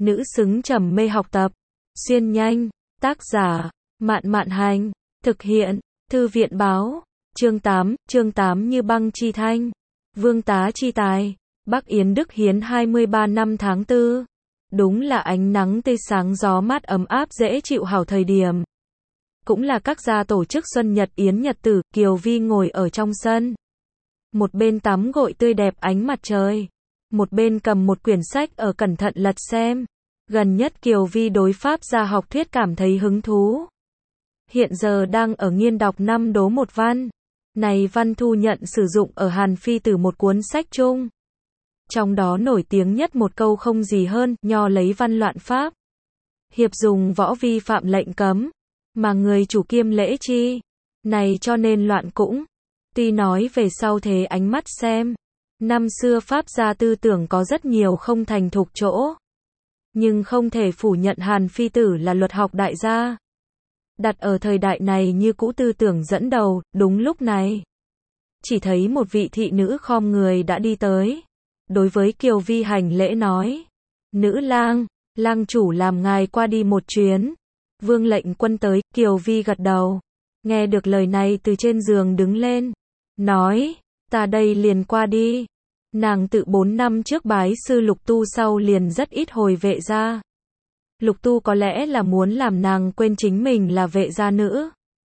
nữ xứng trầm mê học tập. Xuyên nhanh, tác giả, Mạn Mạn Hành, thực hiện, Thư viện Báo, chương 8 như băng chi thanh, Vương Tá chi tài, Bắc Yến Đức Hiến 23 năm tháng 4. Đúng là ánh nắng tươi sáng gió mát ấm áp dễ chịu hảo thời điểm. Cũng là các gia tổ chức xuân nhật yến nhật tử, Kiều Vi ngồi ở trong sân. Một bên tắm gội tươi đẹp ánh mặt trời, một bên cầm một quyển sách ở cẩn thận lật xem. Gần nhất Kiều Vi đối Pháp gia học thuyết cảm thấy hứng thú. Hiện giờ đang ở nghiên đọc 5 đố một văn. Này văn thu nhận sử dụng ở Hàn Phi từ một cuốn sách chung. Trong đó nổi tiếng nhất một câu không gì hơn, nho lấy văn loạn Pháp. Hiệp dùng võ vi phạm lệnh cấm, mà người chủ kiêm lễ chi. Này cho nên loạn cũng. Tuy nói về sau thế ánh mắt xem. Năm xưa Pháp gia tư tưởng có rất nhiều không thành thục chỗ. Nhưng không thể phủ nhận Hàn Phi tử là luật học đại gia. Đặt ở thời đại này như cũ tư tưởng dẫn đầu, đúng lúc này. Chỉ thấy một vị thị nữ khom người đã đi tới. Đối với Kiều Vi hành lễ nói. Nữ lang, lang chủ làm ngài qua đi một chuyến. Vương lệnh quân tới, Kiều Vi gật đầu. Nghe được lời này từ trên giường đứng lên. Nói, ta đây liền qua đi. Nàng tự 4 năm trước bái sư Lục Tu sau liền rất ít hồi vệ gia. Lục Tu có lẽ là muốn làm nàng quên chính mình là vệ gia nữ.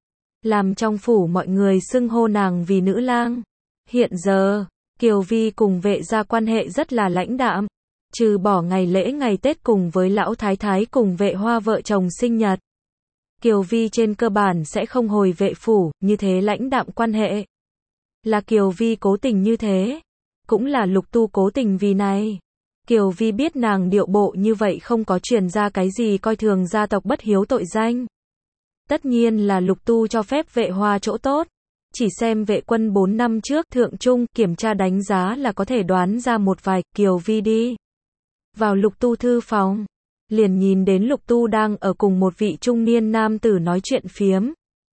Làm trong phủ mọi người xưng hô nàng vì nữ lang. Hiện giờ, Kiều Vi cùng vệ gia quan hệ rất là lãnh đạm. Trừ bỏ ngày lễ ngày Tết cùng với lão thái thái cùng vệ hoa vợ chồng sinh nhật. Kiều Vi trên cơ bản sẽ không hồi vệ phủ, như thế lãnh đạm quan hệ. Là Kiều Vi cố tình như thế. Cũng là Lục Tu cố tình vì này. Kiều Vi biết nàng điệu bộ như vậy không có truyền ra cái gì coi thường gia tộc bất hiếu tội danh. Tất nhiên là Lục Tu cho phép vệ hoa chỗ tốt. Chỉ xem vệ quân 4 năm trước thượng trung kiểm tra đánh giá là có thể đoán ra một vài. Kiều Vi đi vào Lục Tu thư phòng. Liền nhìn đến Lục Tu đang ở cùng một vị trung niên nam tử nói chuyện phiếm.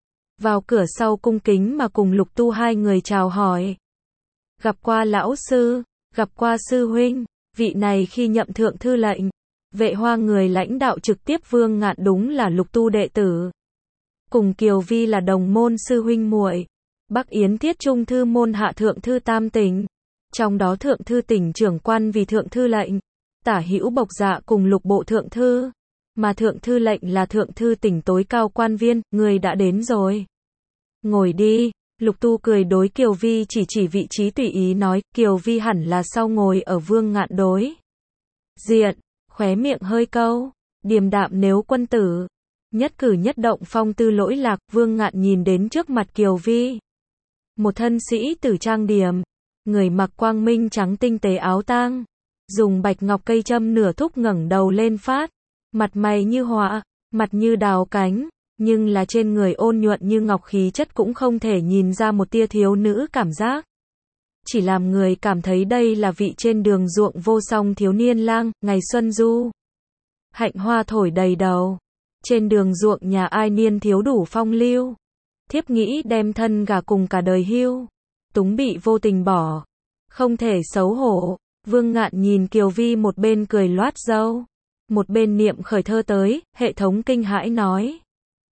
Vào cửa sau cung kính mà cùng Lục Tu hai người chào hỏi. Gặp qua lão sư, gặp qua sư huynh, vị này khi nhậm thượng thư lệnh. Vệ hoa người lãnh đạo trực tiếp Vương Ngạn đúng là Lục Tu đệ tử. Cùng Kiều Vi là đồng môn sư huynh muội. Bắc Yến Thiết Trung thư môn hạ thượng thư tam tỉnh. Trong đó thượng thư tỉnh trưởng quan vì thượng thư lệnh. Tả hữu Bộc Dạ cùng Lục bộ thượng thư. Mà thượng thư lệnh là thượng thư tỉnh tối cao quan viên, người đã đến rồi. Ngồi đi. Lục Tu cười đối Kiều Vi chỉ vị trí tùy ý nói, Kiều Vi hẳn là sau ngồi ở Vương Ngạn đối diện, khóe miệng hơi câu, điềm đạm nếu quân tử, nhất cử nhất động phong tư lỗi lạc. Vương Ngạn nhìn đến trước mặt Kiều Vi, một thân sĩ tử trang điểm, người mặc quang minh trắng tinh tế áo tang, dùng bạch ngọc cây châm nửa thúc ngẩng đầu lên phát, mặt mày như họa, mặt như đào cánh. Nhưng là trên người ôn nhuận như ngọc khí chất cũng không thể nhìn ra một tia thiếu nữ cảm giác. Chỉ làm người cảm thấy đây là vị trên đường ruộng vô song thiếu niên lang, ngày xuân du. Hạnh hoa thổi đầy đầu. Trên đường ruộng nhà ai niên thiếu đủ phong lưu. Thiếp nghĩ đem thân gả cùng cả đời hưu. Túng bị vô tình bỏ. Không thể xấu hổ. Vương Ngạn nhìn Kiều Vi một bên cười loát râu. Một bên niệm khởi thơ tới, hệ thống kinh hãi nói.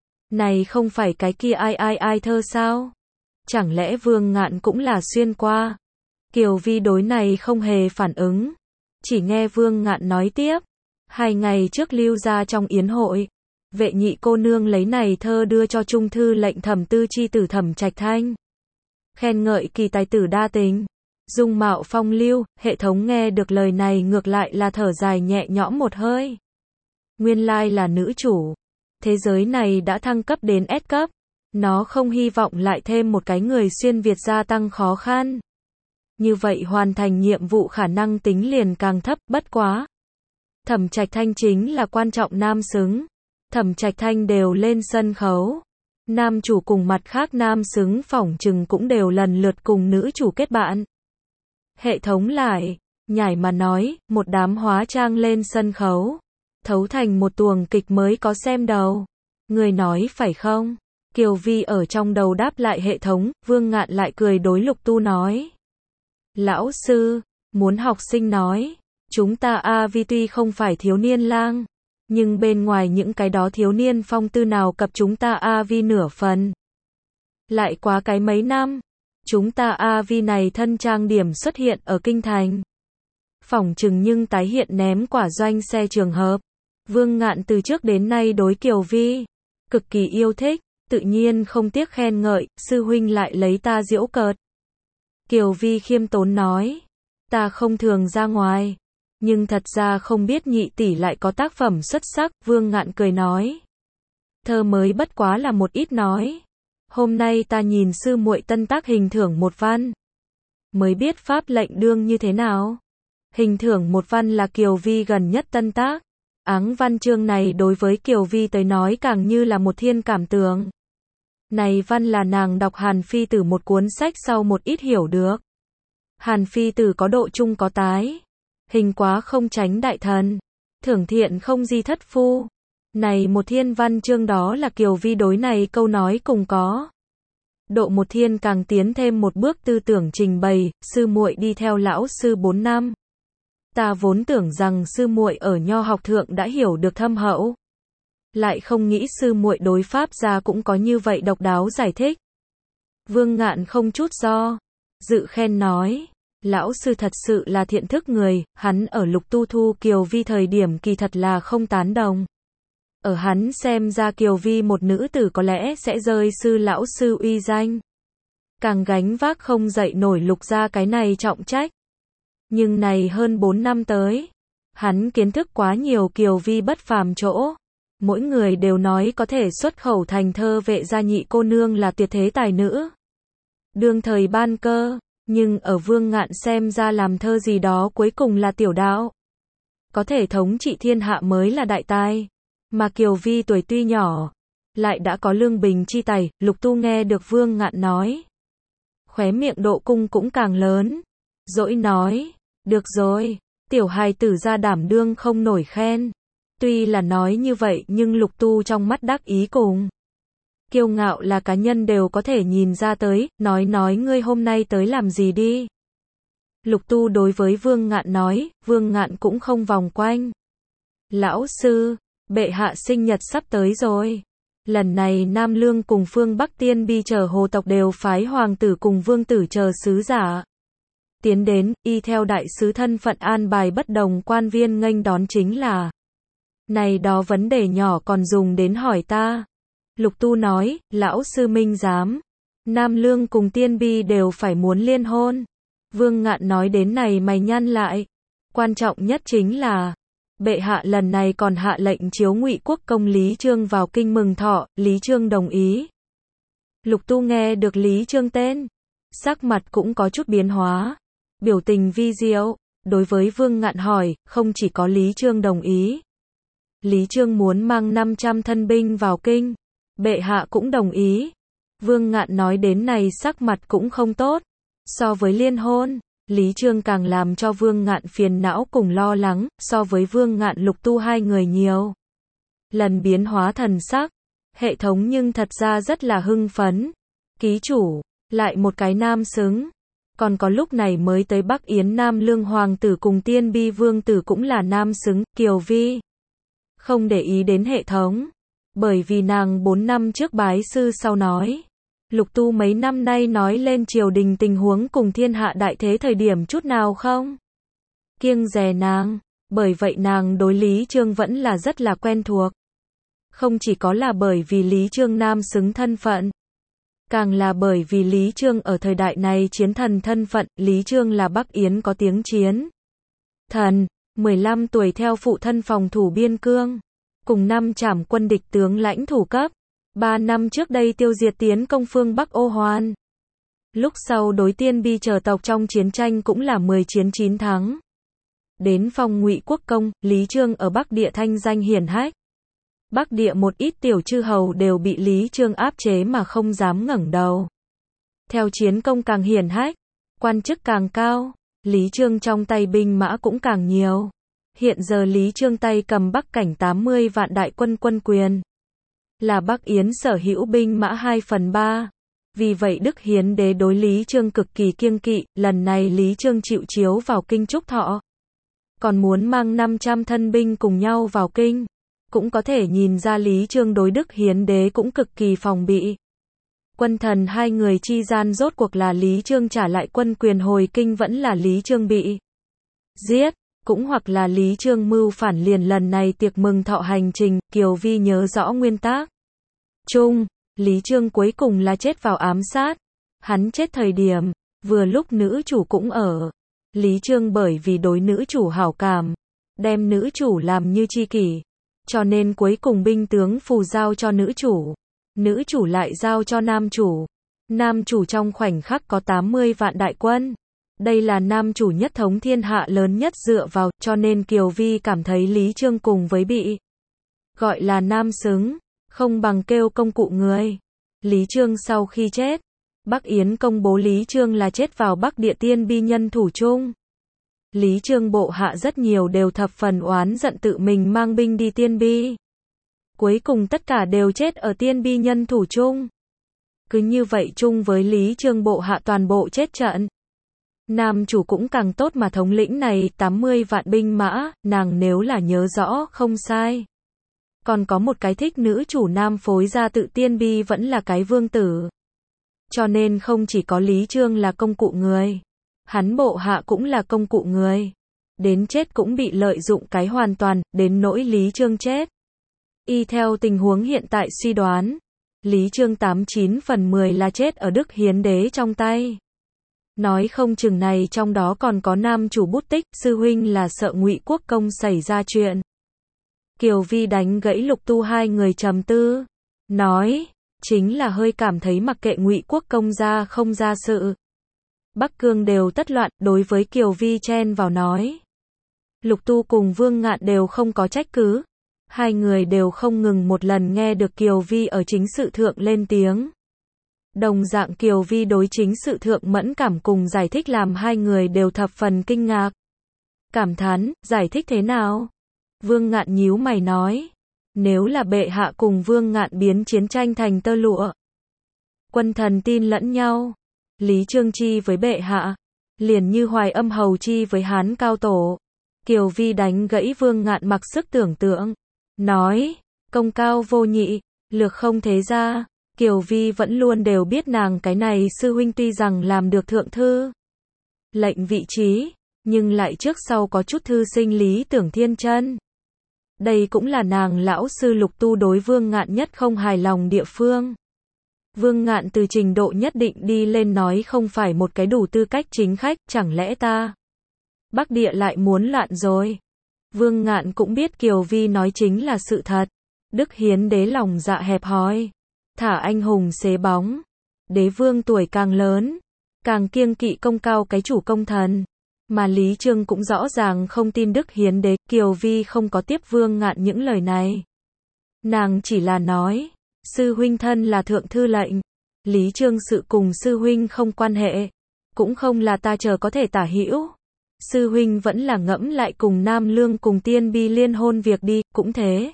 Này không phải cái kia ai thơ sao? Chẳng lẽ Vương Ngạn cũng là xuyên qua? Kiều Vi đối này không hề phản ứng. Chỉ nghe Vương Ngạn nói tiếp. 2 ngày trước lưu ra trong yến hội. Vệ nhị cô nương lấy này thơ đưa cho trung thư lệnh Thẩm Tư chi tử Thẩm Trạch Thanh. Khen ngợi kỳ tài tử đa tình. Dung mạo phong lưu, hệ thống nghe được lời này ngược lại là thở dài nhẹ nhõm một hơi. Nguyên lai là nữ chủ. Thế giới này đã thăng cấp đến S cấp. Nó không hy vọng lại thêm một cái người xuyên Việt gia tăng khó khăn. Như vậy hoàn thành nhiệm vụ khả năng tính liền càng thấp, bất quá. Thẩm Trạch Thanh chính là quan trọng nam xứng. Thẩm Trạch Thanh đều lên sân khấu. Nam chủ cùng mặt khác nam xứng phỏng chừng cũng đều lần lượt cùng nữ chủ kết bạn. Hệ thống lại, nhảy mà nói, một đám hóa trang lên sân khấu. Thấu thành một tuồng kịch mới có xem đầu. Người nói phải không? Kiều Vi ở trong đầu đáp lại hệ thống, Vương Ngạn lại cười đối Lục Tu nói. Lão sư, muốn học sinh nói. Chúng ta A-vi tuy không phải thiếu niên lang, nhưng bên ngoài những cái đó thiếu niên phong tư nào cập chúng ta A-vi nửa phần. Lại quá cái mấy năm, chúng ta A-vi này thân trang điểm xuất hiện ở kinh thành. Phỏng chừng nhưng tái hiện ném quả doanh xe trường hợp. Vương Ngạn từ trước đến nay đối Kiều Vi cực kỳ yêu thích, tự nhiên không tiếc khen ngợi, sư huynh lại lấy ta giễu cợt. Kiều Vi khiêm tốn nói, ta không thường ra ngoài, nhưng thật ra không biết nhị tỷ lại có tác phẩm xuất sắc. Vương Ngạn cười nói, thơ mới bất quá là một ít nói. Hôm nay ta nhìn sư muội tân tác hình thưởng một văn, mới biết pháp lệnh đương như thế nào. Hình thưởng một văn là Kiều Vi gần nhất tân tác. Áng văn chương này đối với Kiều Vi tới nói càng như là một thiên cảm tường. Này văn là nàng đọc Hàn Phi Tử một cuốn sách sau một ít hiểu được. Hàn Phi Tử có độ chung có tái. Hình quá không tránh đại thần. Thưởng thiện không di thất phu. Này một thiên văn chương đó là Kiều Vi đối này câu nói cùng có. Độ một thiên càng tiến thêm một bước tư tưởng trình bày, sư muội đi theo lão sư 4 năm. Ta vốn tưởng rằng sư muội ở nho học thượng đã hiểu được thâm hậu. Lại không nghĩ sư muội đối pháp gia cũng có như vậy độc đáo giải thích. Vương Ngạn không chút do dự khen nói, lão sư thật sự là thiện thức người, hắn ở Lục Tu thu Kiều Vi thời điểm kỳ thật là không tán đồng. Ở hắn xem ra Kiều Vi một nữ tử có lẽ sẽ rơi sư lão sư uy danh. Càng gánh vác không dậy nổi Lục gia cái này trọng trách. Nhưng này hơn 4 năm tới, hắn kiến thức quá nhiều Kiều Vi bất phàm chỗ. Mỗi người đều nói có thể xuất khẩu thành thơ vệ gia nhị cô nương là tuyệt thế tài nữ. Đương thời ban cơ, nhưng ở Vương Ngạn xem ra làm thơ gì đó cuối cùng là tiểu đạo. Có thể thống trị thiên hạ mới là đại tài. Mà Kiều Vi tuổi tuy nhỏ, lại đã có lương bình chi tài. Lục Tu nghe được Vương Ngạn nói, khóe miệng độ cung cũng càng lớn. Dỗi nói, được rồi, tiểu hài tử ra đảm đương không nổi khen. Tuy là nói như vậy nhưng Lục Tu trong mắt đắc ý cùng kiêu ngạo là cá nhân đều có thể nhìn ra tới. Nói ngươi hôm nay tới làm gì đi. Lục Tu đối với Vương Ngạn nói. Vương Ngạn cũng không vòng quanh. Lão sư, bệ hạ sinh nhật sắp tới rồi. Lần này Nam Lương cùng phương Bắc Tiên Bi chờ hồ tộc đều phái hoàng tử cùng vương tử chờ sứ giả tiến đến, y theo đại sứ thân phận an bài bất đồng quan viên nghênh đón chính là. Này đó vấn đề nhỏ còn dùng đến hỏi ta. Lục Tu nói, lão sư minh giám. Nam Lương cùng Tiên Bi đều phải muốn liên hôn. Vương Ngạn nói đến này mày nhăn lại. Quan trọng nhất chính là, bệ hạ lần này còn hạ lệnh chiếu Ngụy Quốc công Lý Chương vào kinh mừng thọ. Lý Chương đồng ý. Lục Tu nghe được Lý Chương tên, sắc mặt cũng có chút biến hóa. Biểu tình vi diệu, đối với Vương Ngạn hỏi, không chỉ có Lý Chương đồng ý. Lý Chương muốn mang 500 thân binh vào kinh, bệ hạ cũng đồng ý. Vương Ngạn nói đến này sắc mặt cũng không tốt. So với liên hôn, Lý Chương càng làm cho Vương Ngạn phiền não cùng lo lắng, so với Vương Ngạn Lục Tu hai người nhiều lần biến hóa thần sắc. Hệ thống nhưng thật ra rất là hưng phấn. Ký chủ, lại một cái nam xứng. Còn có lúc này mới tới Bắc Yến Nam Lương hoàng tử cùng Tiên Bi vương tử cũng là nam xứng. Kiều Vi không để ý đến hệ thống, bởi vì nàng 4 năm trước bái sư sau nói. Lục Tu mấy năm nay nói lên triều đình tình huống cùng thiên hạ đại thế thời điểm chút nào không kiêng dè nàng, bởi vậy nàng đối Lý Chương vẫn là rất là quen thuộc. Không chỉ có là bởi vì Lý Chương nam xứng thân phận, càng là bởi vì Lý Chương ở thời đại này chiến thần thân phận. Lý Chương là Bắc Yến có tiếng chiến thần, 15 tuổi theo phụ thân phòng thủ biên cương, cùng 5 trảm quân địch tướng lãnh thủ cấp. 3 năm trước đây tiêu diệt tiến công phương Bắc Ô Hoan. Lúc sau đối Tiên Bi chờ tộc trong chiến tranh cũng là 10 chiến 9 thắng. Đến phong Ngụy Quốc công, Lý Chương ở Bắc Địa thanh danh hiển hách. Bắc Địa một ít tiểu chư hầu đều bị Lý Chương áp chế mà không dám ngẩng đầu. Theo chiến công càng hiển hách, quan chức càng cao, Lý Chương trong tay binh mã cũng càng nhiều. Hiện giờ Lý Chương tay cầm Bắc cảnh 80 vạn đại quân quân quyền, là Bắc Yến sở hữu binh mã 2/3. Vì vậy Đức Hiến đế đối Lý Chương cực kỳ kiêng kỵ. Lần này Lý Chương chịu chiếu vào kinh trúc thọ, còn muốn mang 500 thân binh cùng nhau vào kinh. Cũng có thể nhìn ra Lý Chương đối Đức Hiến Đế cũng cực kỳ phòng bị. Quân thần hai người chi gian rốt cuộc là Lý Chương trả lại quân quyền hồi kinh vẫn là Lý Chương bị giết, cũng hoặc là Lý Chương mưu phản liền lần này tiệc mừng thọ hành trình, Kiều Vi nhớ rõ nguyên tắc chung, Lý Chương cuối cùng là chết vào ám sát. Hắn chết thời điểm, vừa lúc nữ chủ cũng ở. Lý Chương bởi vì đối nữ chủ hảo cảm, đem nữ chủ làm như tri kỷ, cho nên cuối cùng binh tướng phù giao cho nữ chủ lại giao cho nam chủ. Nam chủ trong khoảnh khắc có 80 vạn đại quân. Đây là nam chủ nhất thống thiên hạ lớn nhất dựa vào, cho nên Kiều Vi cảm thấy Lý Chương cùng với bị gọi là nam xứng, không bằng kêu công cụ người. Lý Chương sau khi chết, Bắc Yến công bố Lý Chương là chết vào Bắc Địa Tiên Bi nhân thủ chung. Lý Chương bộ hạ rất nhiều đều thập phần oán giận tự mình mang binh đi Tiên Bi. Cuối cùng tất cả đều chết ở Tiên Bi nhân thủ chung. Cứ như vậy chung với Lý Chương bộ hạ toàn bộ chết trận. Nam chủ cũng càng tốt mà thống lĩnh này 80 vạn binh mã, nàng nếu là nhớ rõ không sai. Còn có một cái thích nữ chủ nam phối ra tự Tiên Bi vẫn là cái vương tử. Cho nên không chỉ có Lý Chương là công cụ người, hắn bộ hạ cũng là công cụ người. Đến chết cũng bị lợi dụng cái hoàn toàn, đến nỗi Lý Chương chết. Y theo tình huống hiện tại suy đoán, Lý Chương 89 phần 10 là chết ở Đức Hiến Đế trong tay. Nói không chừng này trong đó còn có nam chủ bút tích, sư huynh là sợ Ngụy Quốc công xảy ra chuyện. Kiều Vi đánh gãy Lục Tu hai người trầm tư, nói, chính là hơi cảm thấy mặc kệ Ngụy Quốc công ra không ra sự. Bắc Cương đều tất loạn, đối với Kiều Vi chen vào nói. Lục Tu cùng Vương Ngạn đều không có trách cứ. Hai người đều không ngừng một lần nghe được Kiều Vi ở chính sự thượng lên tiếng. Đồng dạng Kiều Vi đối chính sự thượng mẫn cảm cùng giải thích làm hai người đều thập phần kinh ngạc. Cảm thán, giải thích thế nào? Vương Ngạn nhíu mày nói. Nếu là bệ hạ cùng Vương Ngạn biến chiến tranh thành tơ lụa. Quân thần tin lẫn nhau. Lý Chương chi với bệ hạ. Liền như Hoài Âm hầu chi với Hán Cao Tổ. Kiều Vi đánh gãy Vương Ngạn mặc sức tưởng tượng. Nói, công cao vô nhị, lược không thế ra. Kiều Vi vẫn luôn đều biết nàng cái này sư huynh tuy rằng làm được thượng thư lệnh vị trí, nhưng lại trước sau có chút thư sinh lý tưởng thiên chân. Đây cũng là nàng lão sư Lục Tu đối Vương Ngạn nhất không hài lòng địa phương. Vương Ngạn từ trình độ nhất định đi lên nói không phải một cái đủ tư cách chính khách, chẳng lẽ ta Bắc Địa lại muốn loạn rồi. Vương Ngạn cũng biết Kiều Vi nói chính là sự thật. Đức Hiến Đế lòng dạ hẹp hòi, thả anh hùng xế bóng. Đế vương tuổi càng lớn, càng kiêng kỵ công cao cái chủ công thần. Mà Lý Chương cũng rõ ràng không tin Đức Hiến Đế. Kiều Vi không có tiếp Vương Ngạn những lời này. Nàng chỉ là nói, sư huynh thân là thượng thư lệnh. Lý Chương sự cùng sư huynh không quan hệ. Cũng không là ta chờ có thể tả hữu. Sư huynh vẫn là ngẫm lại cùng Nam Lương cùng Tiên Bi liên hôn việc đi, cũng thế.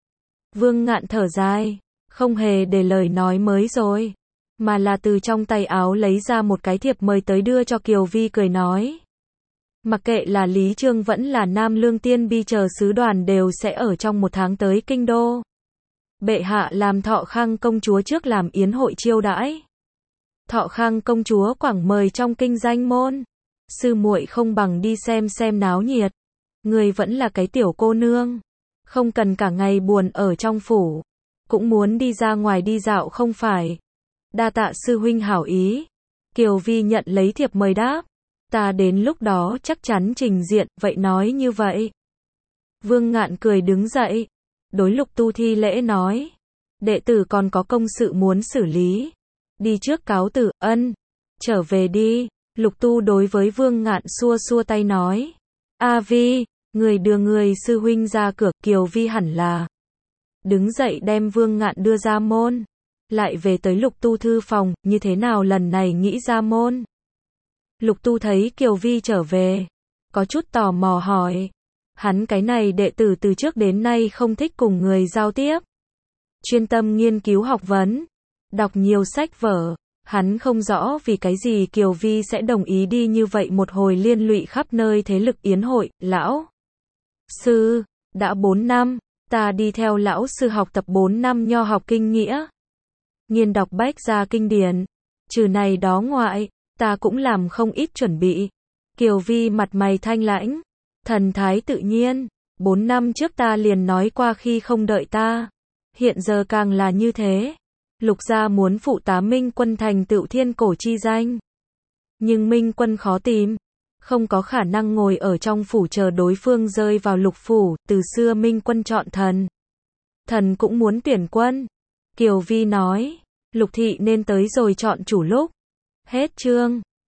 Vương Ngạn thở dài, không hề để lời nói mới rồi, mà là từ trong tay áo lấy ra một cái thiệp mời tới đưa cho Kiều Vi cười nói. Mặc kệ là Lý Chương vẫn là Nam Lương Tiên Bi chờ sứ đoàn đều sẽ ở trong một tháng tới kinh đô. Bệ hạ làm Thọ Khang công chúa trước làm yến hội chiêu đãi. Thọ Khang công chúa quảng mời trong kinh danh môn. Sư muội không bằng đi xem náo nhiệt. Người vẫn là cái tiểu cô nương, không cần cả ngày buồn ở trong phủ, cũng muốn đi ra ngoài đi dạo không phải. Đa tạ sư huynh hảo ý. Kiều Vi nhận lấy thiệp mời đáp, ta đến lúc đó chắc chắn trình diện, vậy nói như vậy. Vương Ngạn cười đứng dậy, đối Lục Tu thi lễ nói, đệ tử còn có công sự muốn xử lý, đi trước cáo từ. Ân, trở về đi. Lục Tu đối với Vương Ngạn xua xua tay nói, A Vi, người đưa người sư huynh ra cửa. Kiều Vi hẳn là đứng dậy đem Vương Ngạn đưa ra môn, lại về tới Lục Tu thư phòng, như thế nào lần này nghĩ ra môn. Lục Tu thấy Kiều Vi trở về, có chút tò mò hỏi, hắn cái này đệ tử từ trước đến nay không thích cùng người giao tiếp, chuyên tâm nghiên cứu học vấn, đọc nhiều sách vở. Hắn không rõ vì cái gì Kiều Vi sẽ đồng ý đi như vậy một hồi liên lụy khắp nơi thế lực yến hội. Lão Sư, đã 4 năm, ta đi theo lão sư học tập 4 năm nho học kinh nghĩa. Nghiên đọc bách gia kinh điển. Trừ này đó ngoại, ta cũng làm không ít chuẩn bị. Kiều Vi mặt mày thanh lãnh, thần thái tự nhiên. 4 năm trước ta liền nói qua khi không đợi ta. Hiện giờ càng là như thế. Lục gia muốn phụ tá Minh Quân thành tựu thiên cổ chi danh. Nhưng Minh Quân khó tìm. Không có khả năng ngồi ở trong phủ chờ đối phương rơi vào lục phủ. Từ xưa Minh Quân chọn thần. Thần cũng muốn tuyển quân. Kiều Vi nói. Lục thị nên tới rồi chọn chủ lúc. Hết chương.